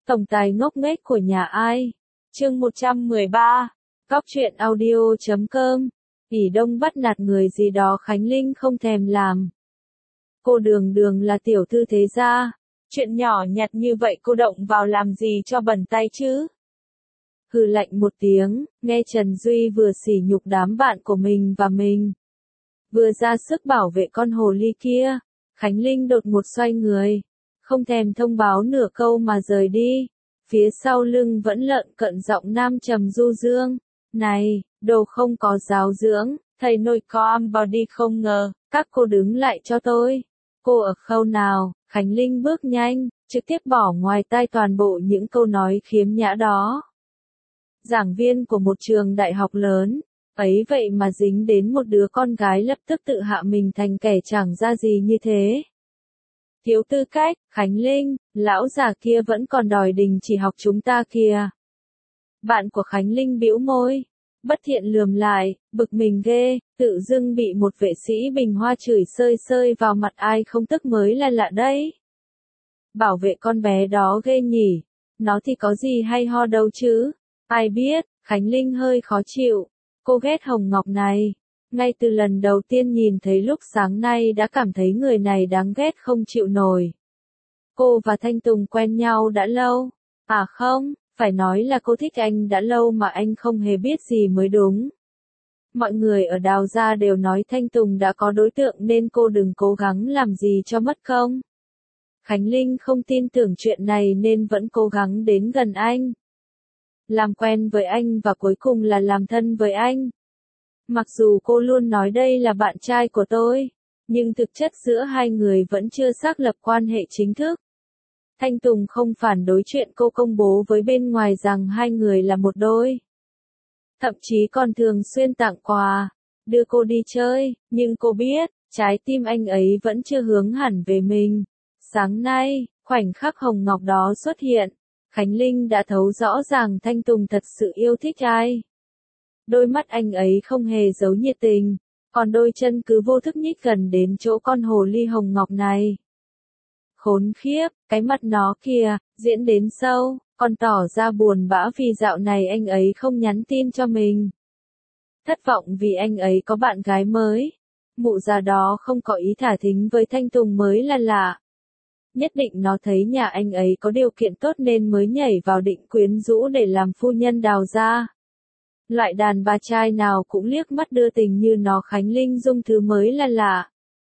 Tổng tài ngốc nghếch của nhà ai? Chương 113. Cóc truyện audio.com. Ỷ Đông bắt nạt người gì đó Khánh Linh không thèm làm. Cô Đường Đường là tiểu thư thế gia, chuyện nhỏ nhặt như vậy cô động vào làm gì cho bẩn tay chứ? Hừ lạnh một tiếng, nghe Trần Duy vừa sỉ nhục đám bạn của mình và mình, vừa ra sức bảo vệ con hồ ly kia, Khánh Linh đột ngột xoay người, không thèm thông báo nửa câu mà rời đi. Phía sau lưng vẫn lợn cận giọng nam trầm du dương. Này, đồ không có giáo dưỡng, thầy nội có am vào đi không ngờ, các cô đứng lại cho tôi. Cô ở khâu nào? Khánh Linh bước nhanh, trực tiếp bỏ ngoài tai toàn bộ những câu nói khiếm nhã đó. Giảng viên của một trường đại học lớn, ấy vậy mà dính đến một đứa con gái lập tức tự hạ mình thành kẻ chẳng ra gì như thế. Thiếu tư cách, Khánh Linh, lão già kia vẫn còn đòi đình chỉ học chúng ta kìa. Bạn của Khánh Linh bĩu môi, bất thiện lườm lại, bực mình ghê, tự dưng bị một vệ sĩ bình hoa chửi sơi sơi vào mặt ai không tức mới là lạ đấy. Bảo vệ con bé đó ghê nhỉ, nó thì có gì hay ho đâu chứ, ai biết, Khánh Linh hơi khó chịu, cô ghét Hồng Ngọc này. Ngay từ lần đầu tiên nhìn thấy lúc sáng nay đã cảm thấy người này đáng ghét không chịu nổi. Cô và Thanh Tùng quen nhau đã lâu. À không, phải nói là cô thích anh đã lâu mà anh không hề biết gì mới đúng. Mọi người ở Đào Gia đều nói Thanh Tùng đã có đối tượng nên cô đừng cố gắng làm gì cho mất công. Khánh Linh không tin tưởng chuyện này nên vẫn cố gắng đến gần anh. Làm quen với anh và cuối cùng là làm thân với anh. Mặc dù cô luôn nói đây là bạn trai của tôi, nhưng thực chất giữa hai người vẫn chưa xác lập quan hệ chính thức. Thanh Tùng không phản đối chuyện cô công bố với bên ngoài rằng hai người là một đôi. Thậm chí còn thường xuyên tặng quà, đưa cô đi chơi, nhưng cô biết, trái tim anh ấy vẫn chưa hướng hẳn về mình. Sáng nay, khoảnh khắc Hồng Ngọc đó xuất hiện, Khánh Linh đã thấu rõ ràng Thanh Tùng thật sự yêu thích ai. Đôi mắt anh ấy không hề giấu nhiệt tình, còn đôi chân cứ vô thức nhích gần đến chỗ con hồ ly Hồng Ngọc này. Khốn khiếp, cái mặt nó kìa, diễn đến sâu, còn tỏ ra buồn bã vì dạo này anh ấy không nhắn tin cho mình. Thất vọng vì anh ấy có bạn gái mới. Mụ già đó không có ý thả thính với Thanh Tùng mới là lạ. Nhất định nó thấy nhà anh ấy có điều kiện tốt nên mới nhảy vào định quyến rũ để làm phu nhân Đào Gia. Loại đàn bà trai nào cũng liếc mắt đưa tình như nó. Khánh Linh dung thứ mới là lạ.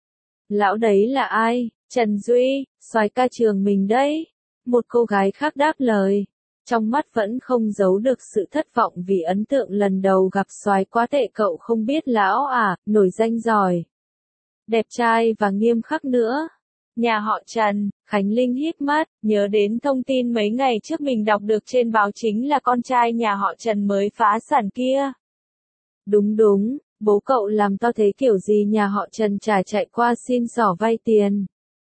Lão đấy là ai? Trần Duy, soái ca trường mình đấy. Một cô gái khác đáp lời. Trong mắt vẫn không giấu được sự thất vọng vì ấn tượng lần đầu gặp soái quá tệ. Cậu không biết lão à, nổi danh giỏi, đẹp trai và nghiêm khắc nữa. Nhà họ Trần. Khánh Linh híp mắt, nhớ đến thông tin mấy ngày trước mình đọc được trên báo chính là con trai nhà họ Trần mới phá sản kia. Đúng đúng, bố cậu làm to thế kiểu gì nhà họ Trần chả chạy qua xin xỏ vay tiền.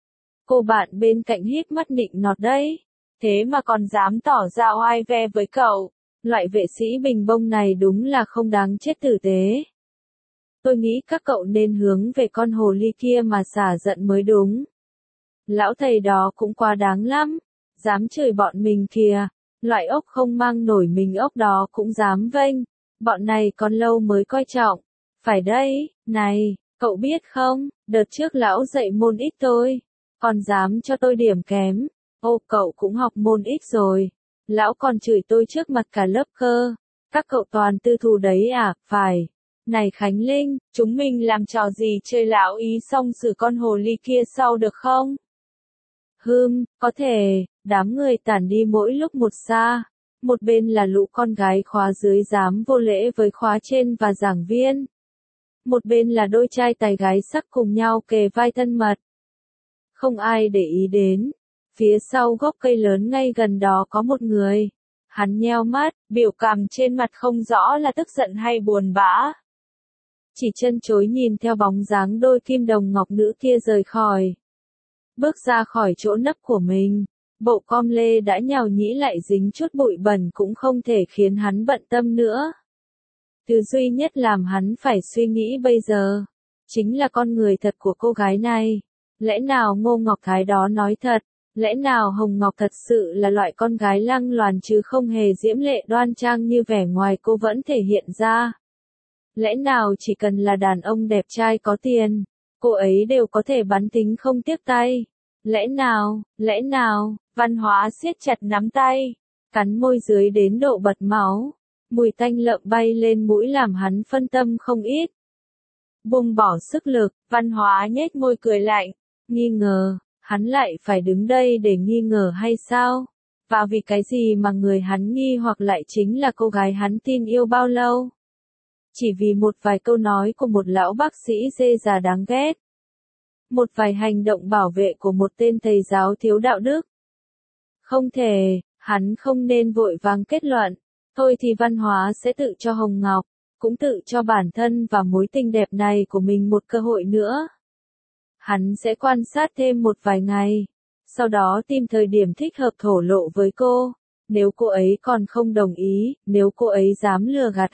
Cô bạn bên cạnh híp mắt nịnh nọt đấy, thế mà còn dám tỏ ra oai ve với cậu. Loại vệ sĩ bình bông này đúng là không đáng chết tử tế. Tôi nghĩ các cậu nên hướng về con hồ ly kia mà xả giận mới đúng. Lão thầy đó cũng quá đáng lắm, dám chửi bọn mình kìa, loại ốc không mang nổi mình ốc đó cũng dám vênh, bọn này còn lâu mới coi trọng. Phải đấy, này, cậu biết không, đợt trước lão dạy môn X tôi, còn dám cho tôi điểm kém. Ô, cậu cũng học môn X rồi, lão còn chửi tôi trước mặt cả lớp cơ. Các cậu toàn tư thù đấy à? Phải. Này Khánh Linh, chúng mình làm trò gì chơi lão ý xong xử con hồ ly kia sau được không? Có thể. Đám người tản đi mỗi lúc một xa. Một bên là lũ con gái khóa dưới dám vô lễ với khóa trên và giảng viên. Một bên là đôi trai tài gái sắc cùng nhau kề vai thân mật. Không ai để ý đến. Phía sau gốc cây lớn ngay gần đó có một người. Hắn nheo mắt, biểu cảm trên mặt không rõ là tức giận hay buồn bã. Chỉ chân chối nhìn theo bóng dáng đôi kim đồng ngọc nữ kia rời khỏi. Bước ra khỏi chỗ nấp của mình, bộ com lê đã nhàu nhĩ lại dính chút bụi bẩn cũng không thể khiến hắn bận tâm nữa. Thứ duy nhất làm hắn phải suy nghĩ bây giờ, chính là con người thật của cô gái này. Lẽ nào Ngô Ngọc Thái đó nói thật, Lẽ nào Hồng Ngọc thật sự là loại con gái lăng loàn chứ không hề diễm lệ đoan trang như vẻ ngoài cô vẫn thể hiện ra? Lẽ nào chỉ cần là đàn ông đẹp trai có tiền, cô ấy đều có thể bắn tính không tiếc tay? Lẽ nào, Văn Hóa siết chặt nắm tay, cắn môi dưới đến độ bật máu, mùi tanh lợm bay lên mũi làm hắn phân tâm không ít. Buông bỏ sức lực, Văn Hóa nhếch môi cười lạnh, nghi ngờ, hắn lại phải đứng đây để nghi ngờ hay sao? Và vì cái gì mà người hắn nghi hoặc lại chính là cô gái hắn tin yêu bao lâu? Chỉ vì một vài câu nói của một lão bác sĩ dê già đáng ghét. Một vài hành động bảo vệ của một tên thầy giáo thiếu đạo đức. Không thể, hắn không nên vội vàng kết luận. Thôi thì Văn Hóa sẽ tự cho Hồng Ngọc, cũng tự cho bản thân và mối tình đẹp này của mình một cơ hội nữa. Hắn sẽ quan sát thêm một vài ngày, sau đó tìm thời điểm thích hợp thổ lộ với cô. Nếu cô ấy còn không đồng ý, nếu cô ấy dám lừa gạt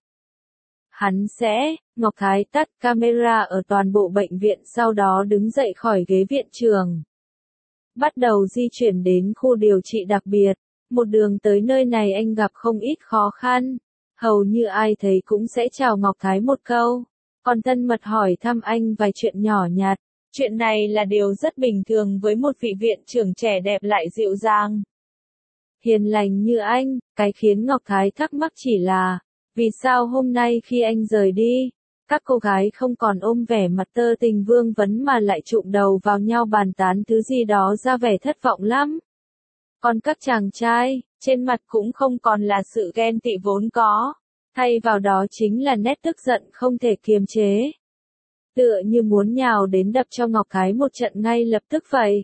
hắn sẽ, Ngọc Thái tắt camera ở toàn bộ bệnh viện sau đó đứng dậy khỏi ghế viện trưởng. Bắt đầu di chuyển đến khu điều trị đặc biệt. Một đường tới nơi này anh gặp không ít khó khăn. Hầu như ai thấy cũng sẽ chào Ngọc Thái một câu. Còn thân mật hỏi thăm anh vài chuyện nhỏ nhặt. Chuyện này là điều rất bình thường với một vị viện trưởng trẻ đẹp lại dịu dàng, hiền lành như anh. Cái khiến Ngọc Thái thắc mắc chỉ là, vì sao hôm nay khi anh rời đi, các cô gái không còn ôm vẻ mặt tơ tình vương vấn mà lại chụm đầu vào nhau bàn tán thứ gì đó ra vẻ thất vọng lắm. Còn các chàng trai, trên mặt cũng không còn là sự ghen tị vốn có, thay vào đó chính là nét tức giận không thể kiềm chế. Tựa như muốn nhào đến đập cho Ngọc Thái một trận ngay lập tức vậy.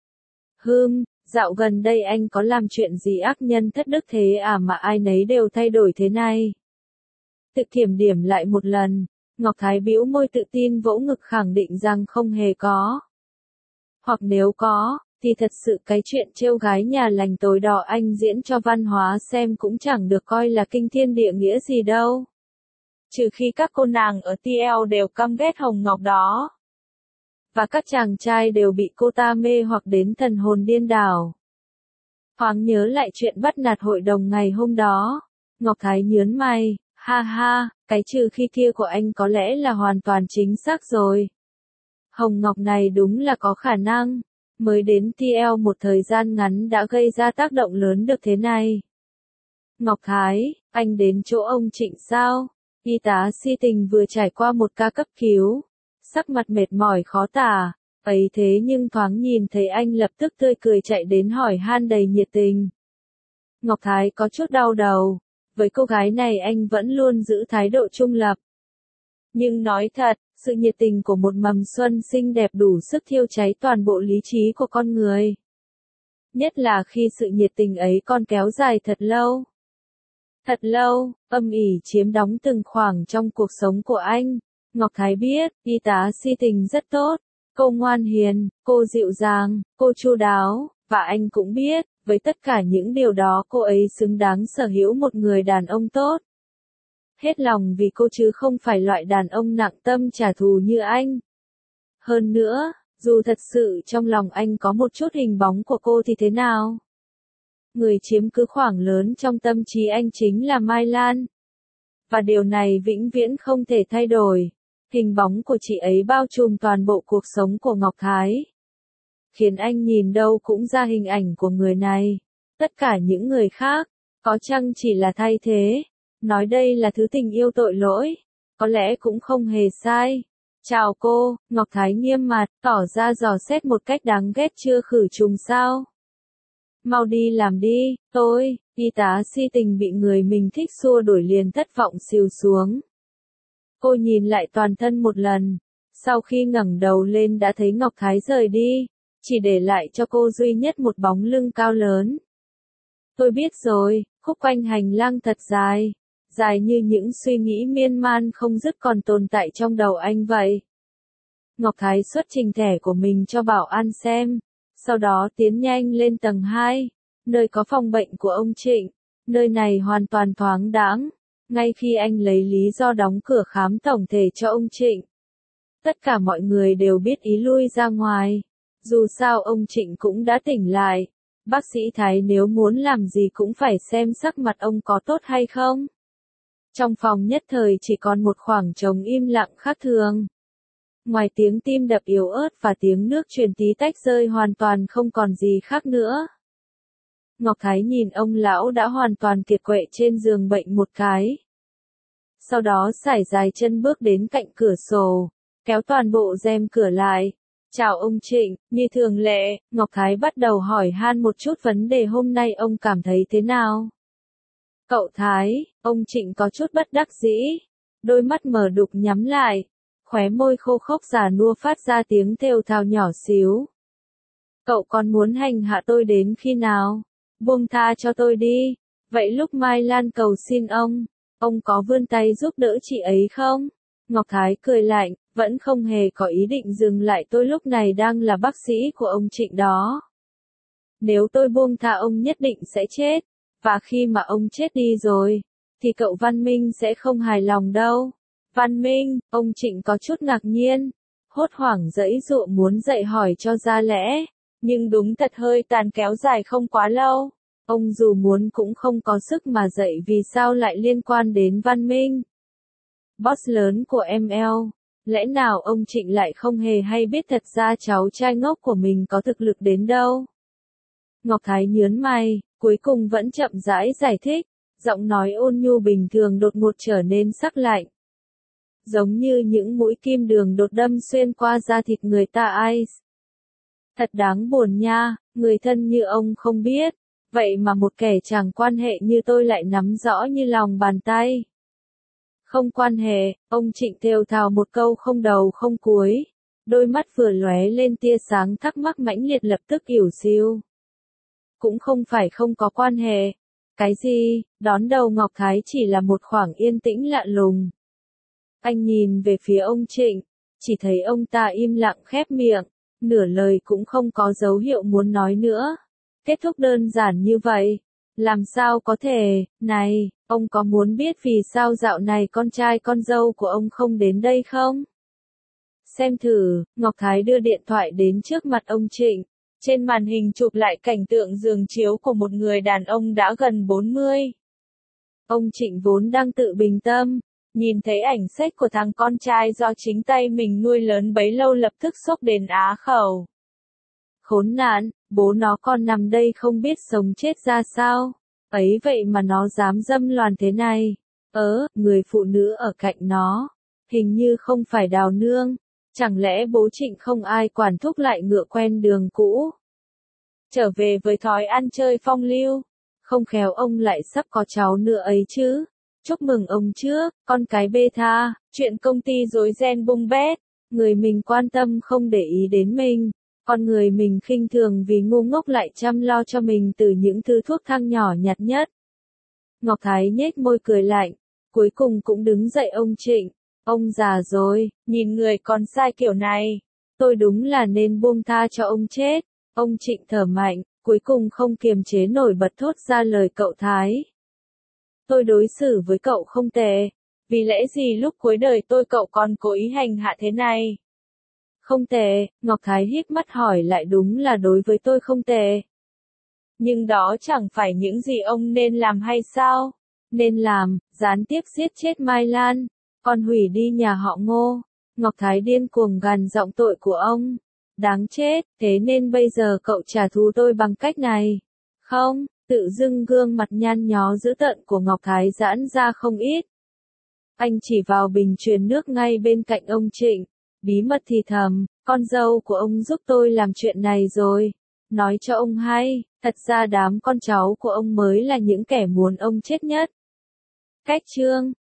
Dạo gần đây anh có làm chuyện gì ác nhân thất đức thế à mà ai nấy đều thay đổi thế này? Tự kiểm điểm lại một lần, Ngọc Thái bĩu môi tự tin vỗ ngực khẳng định rằng không hề có. Hoặc nếu có, thì thật sự cái chuyện trêu gái nhà lành tối đỏ anh diễn cho Văn Hóa xem cũng chẳng được coi là kinh thiên địa nghĩa gì đâu. Trừ khi các cô nàng ở TL đều căm ghét Hồng Ngọc đó. Và các chàng trai đều bị cô ta mê hoặc đến thần hồn điên đảo. Thoáng nhớ lại chuyện bắt nạt hội đồng ngày hôm đó. Ngọc Thái nhớn mày, ha, cái trừ khi kia của anh có lẽ là hoàn toàn chính xác rồi. Hồng Ngọc này đúng là có khả năng. Mới đến TL một thời gian ngắn đã gây ra tác động lớn được thế này. Ngọc Thái, anh đến chỗ ông Trịnh sao? Y tá si tình vừa trải qua một ca cấp cứu. Sắc mặt mệt mỏi khó tả. Ấy thế nhưng thoáng nhìn thấy anh lập tức tươi cười chạy đến hỏi han đầy nhiệt tình. Ngọc Thái có chút đau đầu. Với cô gái này anh vẫn luôn giữ thái độ trung lập. Nhưng nói thật, sự nhiệt tình của một mầm xuân xinh đẹp đủ sức thiêu cháy toàn bộ lý trí của con người. Nhất là khi sự nhiệt tình ấy còn kéo dài thật lâu. Thật lâu, âm ỉ chiếm đóng từng khoảng trong cuộc sống của anh. Ngọc Thái biết, y tá si tình rất tốt. Cô ngoan hiền, cô dịu dàng, cô chu đáo, và anh cũng biết, với tất cả những điều đó cô ấy xứng đáng sở hữu một người đàn ông tốt. Hết lòng vì cô chứ không phải loại đàn ông nặng tâm trả thù như anh. Hơn nữa, dù thật sự trong lòng anh có một chút hình bóng của cô thì thế nào? Người chiếm cứ khoảng lớn trong tâm trí anh chính là Mai Lan. Và điều này vĩnh viễn không thể thay đổi. Hình bóng của chị ấy bao trùm toàn bộ cuộc sống của Ngọc Thái. Khiến anh nhìn đâu cũng ra hình ảnh của người này. Tất cả những người khác, có chăng chỉ là thay thế. Nói đây là thứ tình yêu tội lỗi, có lẽ cũng không hề sai. Chào cô, Ngọc Thái nghiêm mặt, tỏ ra dò xét một cách đáng ghét chưa khử trùng sao. Mau đi làm đi, y tá si tình bị người mình thích xua đuổi liền thất vọng xìu xuống. Cô nhìn lại toàn thân một lần, sau khi ngẩng đầu lên đã thấy Ngọc Thái rời đi, chỉ để lại cho cô duy nhất một bóng lưng cao lớn. Tôi biết rồi, khúc quanh hành lang thật dài. Dài như những suy nghĩ miên man không dứt còn tồn tại trong đầu anh vậy. Ngọc Thái xuất trình thẻ của mình cho bảo an xem, sau đó tiến nhanh lên tầng 2, nơi có phòng bệnh của ông Trịnh. Nơi này hoàn toàn thoáng đãng, ngay khi anh lấy lý do đóng cửa khám tổng thể cho ông Trịnh. Tất cả mọi người đều biết ý lui ra ngoài, Dù sao ông Trịnh cũng đã tỉnh lại. Bác sĩ Thái nếu muốn làm gì cũng phải xem sắc mặt ông có tốt hay không. Trong phòng nhất thời chỉ còn một khoảng trống im lặng khác thường. Ngoài tiếng tim đập yếu ớt và tiếng nước truyền tí tách rơi hoàn toàn không còn gì khác nữa. Ngọc Thái nhìn ông lão đã hoàn toàn kiệt quệ trên giường bệnh một cái. Sau đó sải dài chân bước đến cạnh cửa sổ, kéo toàn bộ rèm cửa lại. Chào ông Trịnh, như thường lệ, Ngọc Thái bắt đầu hỏi han một chút vấn đề hôm nay ông cảm thấy thế nào. Cậu Thái, ông Trịnh có chút bất đắc dĩ, đôi mắt mờ đục nhắm lại, khóe môi khô khốc già nua phát ra tiếng thều thào nhỏ xíu. Cậu còn muốn hành hạ tôi đến khi nào? Buông tha cho tôi đi. Vậy lúc Mai Lan cầu xin ông có vươn tay giúp đỡ chị ấy không? Ngọc Thái cười lạnh, vẫn không hề có ý định dừng lại, tôi lúc này đang là bác sĩ của ông Trịnh đó. Nếu tôi buông tha ông nhất định sẽ chết, và khi mà ông chết đi rồi, thì cậu Văn Minh sẽ không hài lòng đâu. Văn Minh, ông Trịnh có chút ngạc nhiên, hốt hoảng giãy giụa muốn dậy hỏi cho ra lẽ, nhưng đúng thật hơi tàn kéo dài không quá lâu. Ông dù muốn cũng không có sức mà dậy vì sao lại liên quan đến Văn Minh. Boss lớn của ML, lẽ nào ông Trịnh lại không hề hay biết thật ra cháu trai ngốc của mình có thực lực đến đâu. Ngọc Thái nhớn mày, cuối cùng vẫn chậm rãi giải thích, giọng nói ôn nhu bình thường đột ngột trở nên sắc lạnh. Giống như những mũi kim đường đột đâm xuyên qua da thịt người ta Ice. Thật đáng buồn nha, người thân như ông không biết, vậy mà một kẻ chẳng quan hệ như tôi lại nắm rõ như lòng bàn tay. Không quan hệ, ông Trịnh thều thào một câu không đầu không cuối, đôi mắt vừa lóe lên tia sáng thắc mắc mãnh liệt lập tức ỉu xìu. Cũng không phải không có quan hệ. Cái gì? Đón đầu Ngọc Thái chỉ là một khoảng yên tĩnh lạ lùng. Anh nhìn về phía ông Trịnh, chỉ thấy ông ta im lặng khép miệng, nửa lời cũng không có dấu hiệu muốn nói nữa. Kết thúc đơn giản như vậy. Làm sao có thể, này, ông có muốn biết vì sao dạo này con trai con dâu của ông không đến đây không? Xem thử, Ngọc Thái đưa điện thoại đến trước mặt ông Trịnh. Trên màn hình chụp lại cảnh tượng giường chiếu của một người đàn ông đã gần 40. Ông Trịnh vốn đang tự bình tâm, nhìn thấy ảnh xếch của thằng con trai do chính tay mình nuôi lớn bấy lâu lập tức sốc đến á khẩu. Khốn nạn, bố nó còn nằm đây không biết sống chết ra sao. Ấy vậy mà nó dám dâm loạn thế này. Người phụ nữ ở cạnh nó, hình như không phải Đào Nương. Chẳng lẽ bố Trịnh không ai quản thúc lại ngựa quen đường cũ? Trở về với thói ăn chơi phong lưu, không khéo ông lại sắp có cháu nữa ấy chứ. Chúc mừng ông trước, con cái bê tha, chuyện công ty rối ren bung bét, người mình quan tâm không để ý đến mình, con người mình khinh thường vì ngu ngốc lại chăm lo cho mình từ những thứ thuốc thang nhỏ nhặt nhất. Ngọc Thái nhếch môi cười lạnh, cuối cùng cũng đứng dậy ông Trịnh. Ông già rồi, nhìn người còn sai kiểu này, tôi đúng là nên buông tha cho ông chết. Ông Trịnh thở mạnh, cuối cùng không kiềm chế nổi bật thốt ra lời cậu Thái. Tôi đối xử với cậu không tệ, vì lẽ gì lúc cuối đời tôi cậu còn cố ý hành hạ thế này? Không tệ, Ngọc Thái híp mắt hỏi lại, đúng là đối với tôi không tệ. Nhưng đó chẳng phải những gì ông nên làm hay sao? Nên làm, gián tiếp giết chết Mai Lan, còn hủy đi nhà họ Ngô. Ngọc Thái điên cuồng gằn giọng tội của ông. Đáng chết, thế nên bây giờ cậu trả thù tôi bằng cách này. Không, tự dưng gương mặt nhăn nhó dữ tợn của Ngọc Thái giãn ra không ít. Anh chỉ vào bình truyền nước ngay bên cạnh ông Trịnh, bí mật thì thầm, con dâu của ông giúp tôi làm chuyện này rồi. Nói cho ông hay, thật ra đám con cháu của ông mới là những kẻ muốn ông chết nhất. Cách chương